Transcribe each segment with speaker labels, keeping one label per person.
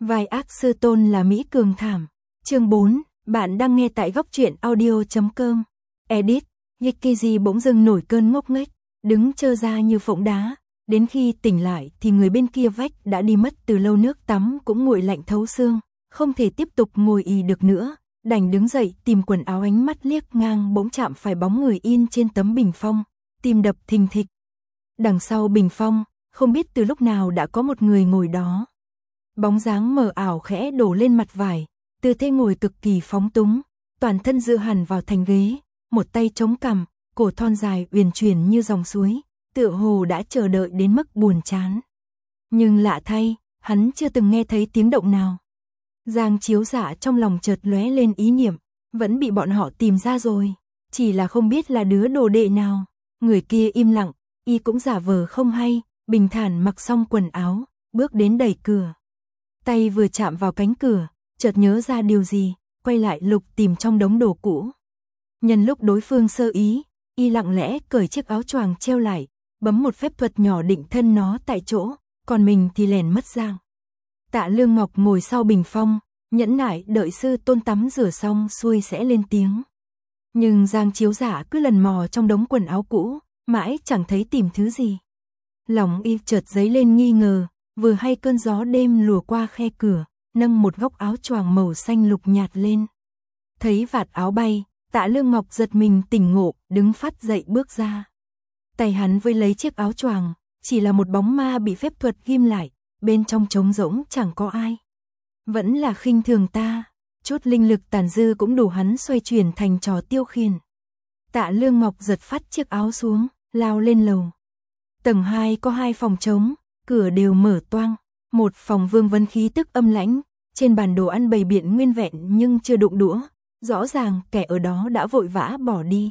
Speaker 1: Vai ác sư tôn là Mỹ Cường thảm. Chương 4, bạn đang nghe tại góc truyện audio.com. Edit, Yikiji bỗng dưng nổi cơn ngốc nghếch, đứng trơ ra như phỗng đá, đến khi tỉnh lại thì người bên kia vách đã đi mất từ lâu, nước tắm cũng nguội lạnh thấu xương, không thể tiếp tục ngồi ì được nữa, đành đứng dậy tìm quần áo, ánh mắt liếc ngang bỗng chạm phải bóng người in trên tấm bình phong, tim đập thình thịch. Đằng sau bình phong, không biết từ lúc nào đã có một người ngồi đó. Bóng dáng mờ ảo khẽ đổ lên mặt vải, tư thế ngồi cực kỳ phóng túng, toàn thân dựa hẳn vào thành ghế, một tay chống cằm, cổ thon dài uyển chuyển như dòng suối, tựa hồ đã chờ đợi đến mức buồn chán. Nhưng lạ thay, hắn chưa từng nghe thấy tiếng động nào. Giang Chiếu Dạ trong lòng chợt lóe lên ý niệm, vẫn bị bọn họ tìm ra rồi, chỉ là không biết là đứa đồ đệ nào. Người kia im lặng, y cũng giả vờ không hay, bình thản mặc xong quần áo, bước đến đẩy cửa. Tay vừa chạm vào cánh cửa, chợt nhớ ra điều gì, quay lại lục tìm trong đống đồ cũ. Nhân lúc đối phương sơ ý, y lặng lẽ cởi chiếc áo choàng treo lại, bấm một phép thuật nhỏ định thân nó tại chỗ, còn mình thì lẻn mất Giang. Tạ Lương Ngọc ngồi sau bình phong, nhẫn nại đợi sư tôn tắm rửa xong xuôi sẽ lên tiếng. Nhưng Giang Chiếu Dạ cứ lần mò trong đống quần áo cũ, mãi chẳng thấy tìm thứ gì. Lòng y chợt dấy lên nghi ngờ, vừa hay cơn gió đêm lùa qua khe cửa, nâng một góc áo choàng màu xanh lục nhạt lên. Thấy vạt áo bay, Tạ Lương Ngọc giật mình tỉnh ngộ, đứng phắt dậy bước ra. Tay hắn với lấy chiếc áo choàng, chỉ là một bóng ma bị phép thuật ghim lại, bên trong trống rỗng chẳng có ai. Vẫn là khinh thường ta, chút linh lực tàn dư cũng đủ hắn xoay chuyển thành trò tiêu khiển. Tạ Lương Ngọc giật phắt chiếc áo xuống, lao lên lầu. Tầng 2 có 2 phòng trống, cửa đều mở toang, một phòng vương vấn khí tức âm lãnh, trên bàn đồ ăn bày biện nguyên vẹn nhưng chưa đụng đũa, rõ ràng kẻ ở đó đã vội vã bỏ đi.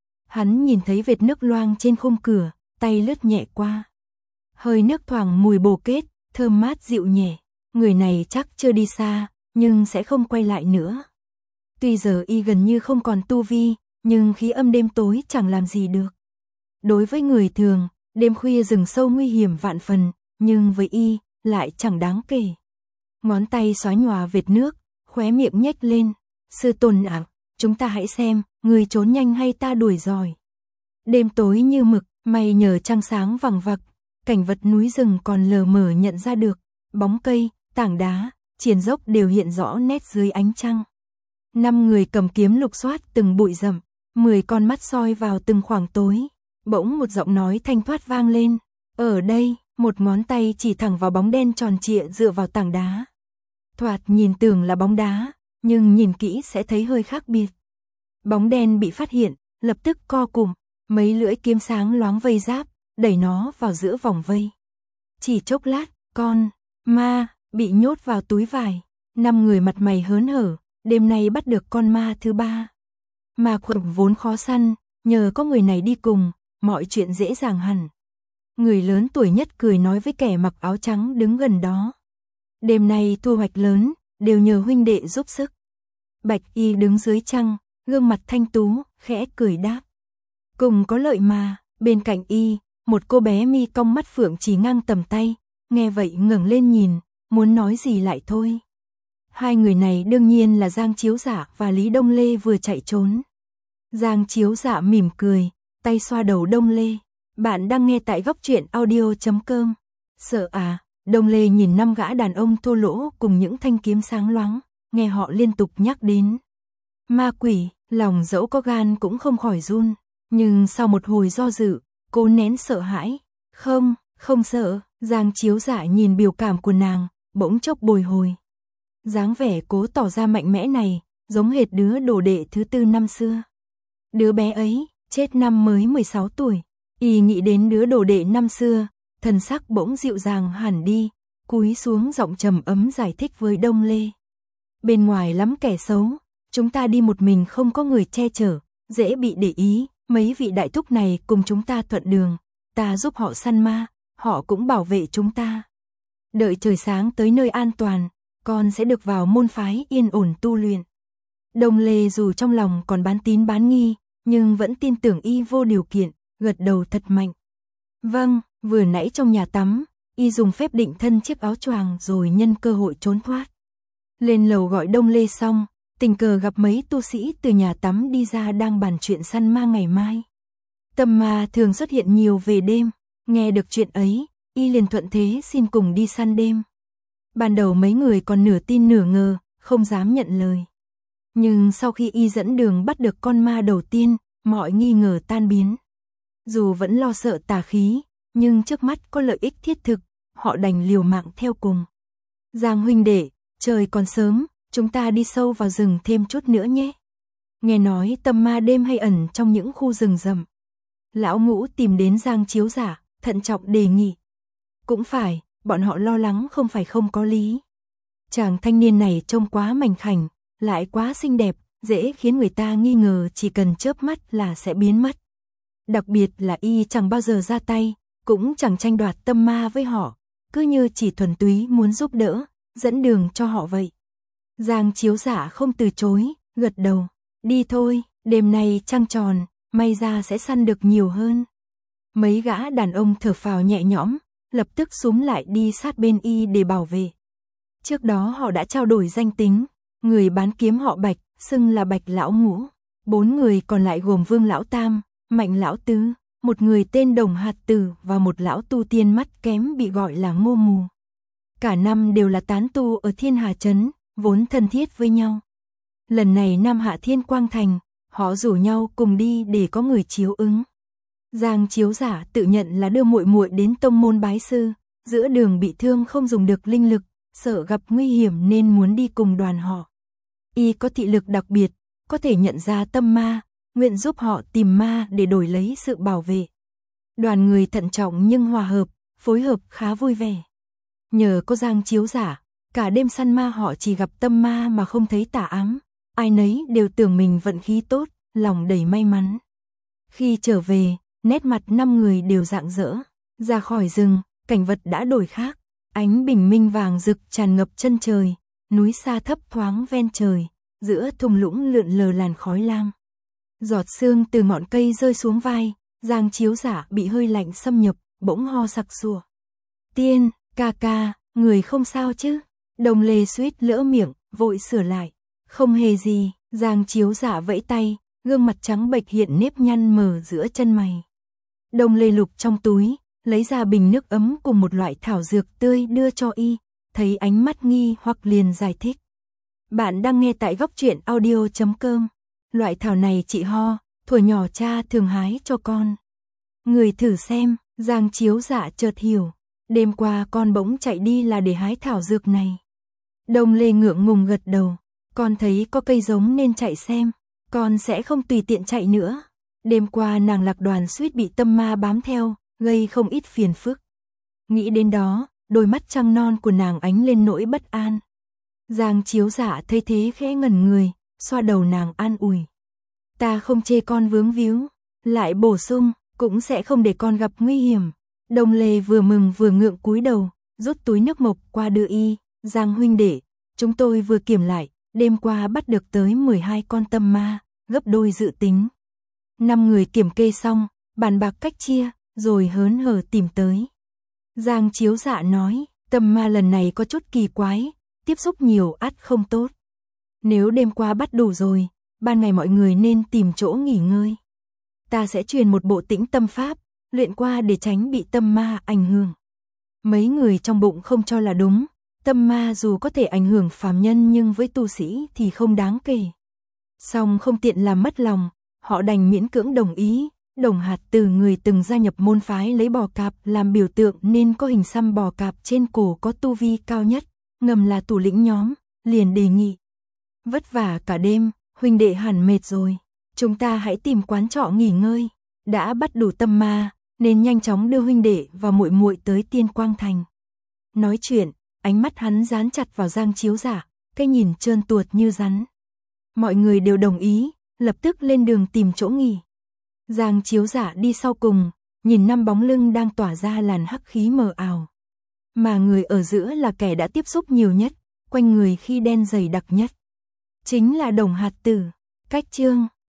Speaker 1: Hắn nhìn thấy vệt nước loang trên khung cửa, tay lướt nhẹ qua. Hơi nước thoảng mùi bồ kết, thơm mát dịu nhẹ, người này chắc chưa đi xa, nhưng sẽ không quay lại nữa. Tuy giờ y gần như không còn tu vi, nhưng khí âm đêm tối chẳng làm gì được. Đối với người thường, đêm khuya rừng sâu nguy hiểm vạn phần, nhưng với y, lại chẳng đáng kể. Ngón tay xóa nhòa vệt nước, khóe miệng nhếch lên. Sư tôn ạ, chúng ta hãy xem, người trốn nhanh hay ta đuổi giỏi. Đêm tối như mực, mây nhờ trăng sáng vằng vặc, cảnh vật núi rừng còn lờ mờ nhận ra được, bóng cây, tảng đá, triền dốc đều hiện rõ nét dưới ánh trăng. 5 người cầm kiếm lục soát từng bụi rậm, 10 con mắt soi vào từng khoảng tối. Bỗng một giọng nói thanh thoát vang lên, ở đây, một ngón tay chỉ thẳng vào bóng đen tròn trịa dựa vào tảng đá. Thoạt nhìn tưởng là bóng đá, nhưng nhìn kỹ sẽ thấy hơi khác biệt. Bóng đen bị phát hiện, lập tức co cụm, mấy lưỡi kiếm sáng loáng vây giáp, đẩy nó vào giữa vòng vây. Chỉ chốc lát, con ma bị nhốt vào túi vải. 5 người mặt mày hớn hở, đêm nay bắt được con ma thứ 3. Ma quật vốn khó săn, nhờ có người này đi cùng, mọi chuyện dễ dàng hẳn. Người lớn tuổi nhất cười nói với kẻ mặc áo trắng đứng gần đó. Đêm nay thu hoạch lớn, đều nhờ huynh đệ giúp sức. Bạch Y đứng dưới trăng, gương mặt thanh tú, khẽ cười đáp. Cùng có lợi mà, bên cạnh y, một cô bé mi cong mắt phượng chỉ ngang tầm tay, nghe vậy ngẩng lên nhìn, muốn nói gì lại thôi. Hai người này đương nhiên là Giang Chiếu Dạ và Lý Đông Lê vừa chạy trốn. Giang Chiếu Dạ mỉm cười, tay xoa đầu Đông Lê. Bạn đang nghe tại góc truyện audio.com. Sợ à? Đông Lê nhìn 5 gã đàn ông thô lỗ cùng những thanh kiếm sáng loáng, nghe họ liên tục nhắc đến ma quỷ, lòng dẫu có gan cũng không khỏi run. Nhưng sau một hồi do dự, cô nén sợ hãi. Không sợ. Giang Chiếu Dạ nhìn biểu cảm của nàng, bỗng chốc bồi hồi. Dáng vẻ cố tỏ ra mạnh mẽ này, giống hệt đứa đồ đệ thứ 4 năm xưa. Đứa bé ấy, chết năm mới 16 tuổi. Y nghĩ đến đứa đồ đệ năm xưa, thần sắc bỗng dịu dàng hẳn đi, cúi xuống giọng trầm ấm giải thích với Đông Lê. Bên ngoài lắm kẻ xấu, chúng ta đi một mình không có người che chở, dễ bị để ý, mấy vị đại thúc này cùng chúng ta thuận đường, ta giúp họ săn ma, họ cũng bảo vệ chúng ta. Đợi trời sáng tới nơi an toàn, con sẽ được vào môn phái yên ổn tu luyện. Đông Lê dù trong lòng còn bán tín bán nghi, nhưng vẫn tin tưởng y vô điều kiện, gật đầu thật mạnh. Vâng, vừa nãy trong nhà tắm, y dùng phép định thân chiếc áo choàng rồi nhân cơ hội trốn thoát. Lên lầu gọi Đông Lê xong, tình cờ gặp mấy tu sĩ từ nhà tắm đi ra đang bàn chuyện săn ma ngày mai. Tâm ma thường xuất hiện nhiều về đêm, nghe được chuyện ấy, y liền thuận thế xin cùng đi săn đêm. Ban đầu mấy người còn nửa tin nửa ngờ, không dám nhận lời. Nhưng sau khi y dẫn đường bắt được con ma đầu tiên, mọi nghi ngờ tan biến. Dù vẫn lo sợ tà khí, nhưng trước mắt có lợi ích thiết thực, họ đành liều mạng theo cùng. Giang huynh đệ, trời còn sớm, chúng ta đi sâu vào rừng thêm chút nữa nhé. Nghe nói tâm ma đêm hay ẩn trong những khu rừng rậm. Lão Ngũ tìm đến Giang Chiếu Giả, thận trọng đề nghị. Cũng phải, bọn họ lo lắng không phải không có lý. Chàng thanh niên này trông quá mảnh khảnh, lại quá xinh đẹp, dễ khiến người ta nghi ngờ chỉ cần chớp mắt là sẽ biến mất. Đặc biệt là y chẳng bao giờ ra tay, cũng chẳng tranh đoạt tâm ma với họ, cứ như chỉ thuần túy muốn giúp đỡ, dẫn đường cho họ vậy. Giang Chiếu Giả không từ chối, gật đầu. Đi thôi, đêm nay trăng tròn, may ra sẽ săn được nhiều hơn. Mấy gã đàn ông thở phào nhẹ nhõm, lập tức xúm lại đi sát bên y để bảo vệ. Trước đó họ đã trao đổi danh tính, người bán kiếm họ Bạch, xưng là Bạch Lão Ngũ. 4 người còn lại gồm Vương Lão Tam, Mạnh Lão Tứ, một người tên Đồng Hạt Tử và một lão tu tiên mắt kém bị gọi là Ngô Mù. Cả năm đều là tán tu ở Thiên Hà Trấn, vốn thân thiết với nhau. Lần này Nam Hạ Thiên Quang Thành, họ rủ nhau cùng đi để có người chiếu ứng. Giang Chiếu Giả tự nhận là đưa muội muội đến tông môn bái sư, giữa đường bị thương không dùng được linh lực, sợ gặp nguy hiểm nên muốn đi cùng đoàn họ. Y có thị lực đặc biệt, có thể nhận ra tâm ma, nguyện giúp họ tìm ma để đổi lấy sự bảo vệ. Đoàn người thận trọng nhưng hòa hợp, phối hợp khá vui vẻ. Nhờ có Giang Chiếu Giả, cả đêm săn ma họ chỉ gặp tâm ma mà không thấy tà ám, ai nấy đều tưởng mình vận khí tốt, lòng đầy may mắn. Khi trở về, nét mặt 5 người đều rạng rỡ, ra khỏi rừng, cảnh vật đã đổi khác, ánh bình minh vàng rực tràn ngập chân trời, núi xa thấp thoáng ven trời, giữa thung lũng lượn lờ làn khói lam. Giọt sương từ ngọn cây rơi xuống vai, Giang Chiếu Giả bị hơi lạnh xâm nhập, bỗng ho sặc sụa. Tiên, ca ca, người không sao chứ? Đồng Lê suýt lỡ miệng, vội sửa lại. Không hề gì, Giang Chiếu Giả vẫy tay, gương mặt trắng bệch hiện nếp nhăn mờ giữa chân mày. Đồng Lê lục trong túi, lấy ra bình nước ấm cùng một loại thảo dược tươi đưa cho y, thấy ánh mắt nghi hoặc liền giải thích. Bạn đang nghe tại góc truyện audio.com. Loại thảo này trị ho, thuở nhỏ cha thường hái cho con. Người thử xem, Giang Chiếu Giả chợt hiểu. Đêm qua con bỗng chạy đi là để hái thảo dược này. Đồng Lê ngượng ngùng gật đầu. Con thấy có cây giống nên chạy xem. Con sẽ không tùy tiện chạy nữa. Đêm qua nàng Lạc Đoàn suýt bị tâm ma bám theo, gây không ít phiền phức. Nghĩ đến đó, đôi mắt trăng non của nàng ánh lên nỗi bất an. Giang Chiếu Giả thấy thế khẽ ngẩn người, xoa đầu nàng an ủi. Ta không chê con vướng víu, lại bổ sung, cũng sẽ không để con gặp nguy hiểm. Đồng Lê vừa mừng vừa ngượng cúi đầu, rút túi nước mộc qua đưa y. Giang huynh đệ, chúng tôi vừa kiểm lại, đêm qua bắt được tới 12 con tâm ma, gấp đôi dự tính. 5 người kiểm kê xong, bàn bạc cách chia, rồi hớn hở tìm tới. Giang Chiếu Dạ nói, tâm ma lần này có chút kỳ quái, tiếp xúc nhiều ắt không tốt. Nếu đêm qua bắt đủ rồi, ban ngày mọi người nên tìm chỗ nghỉ ngơi. Ta sẽ truyền một bộ tĩnh tâm pháp, luyện qua để tránh bị tâm ma ảnh hưởng. Mấy người trong bụng không cho là đúng, tâm ma dù có thể ảnh hưởng phàm nhân nhưng với tu sĩ thì không đáng kể. Song không tiện làm mất lòng, họ đành miễn cưỡng đồng ý. Đồng Hạt Từ người từng gia nhập môn phái lấy bò cạp làm biểu tượng nên có hình xăm bò cạp trên cổ có tu vi cao nhất, ngầm là thủ lĩnh nhóm, liền đề nghị. Vất vả cả đêm, huynh đệ hẳn mệt rồi, chúng ta hãy tìm quán trọ nghỉ ngơi, đã bắt đủ tâm ma, nên nhanh chóng đưa huynh đệ và muội muội tới Tiên Quang Thành. Nói chuyện, ánh mắt hắn dán chặt vào Giang Chiếu Giả, cái nhìn trơn tuột như rắn. Mọi người đều đồng ý, lập tức lên đường tìm chỗ nghỉ. Giang Chiếu Giả đi sau cùng, nhìn 5 bóng lưng đang tỏa ra làn hắc khí mờ ảo. Mà người ở giữa là kẻ đã tiếp xúc nhiều nhất, quanh người khi đen dày đặc nhất. Chính là Đồng Hạt Tử. Cách chương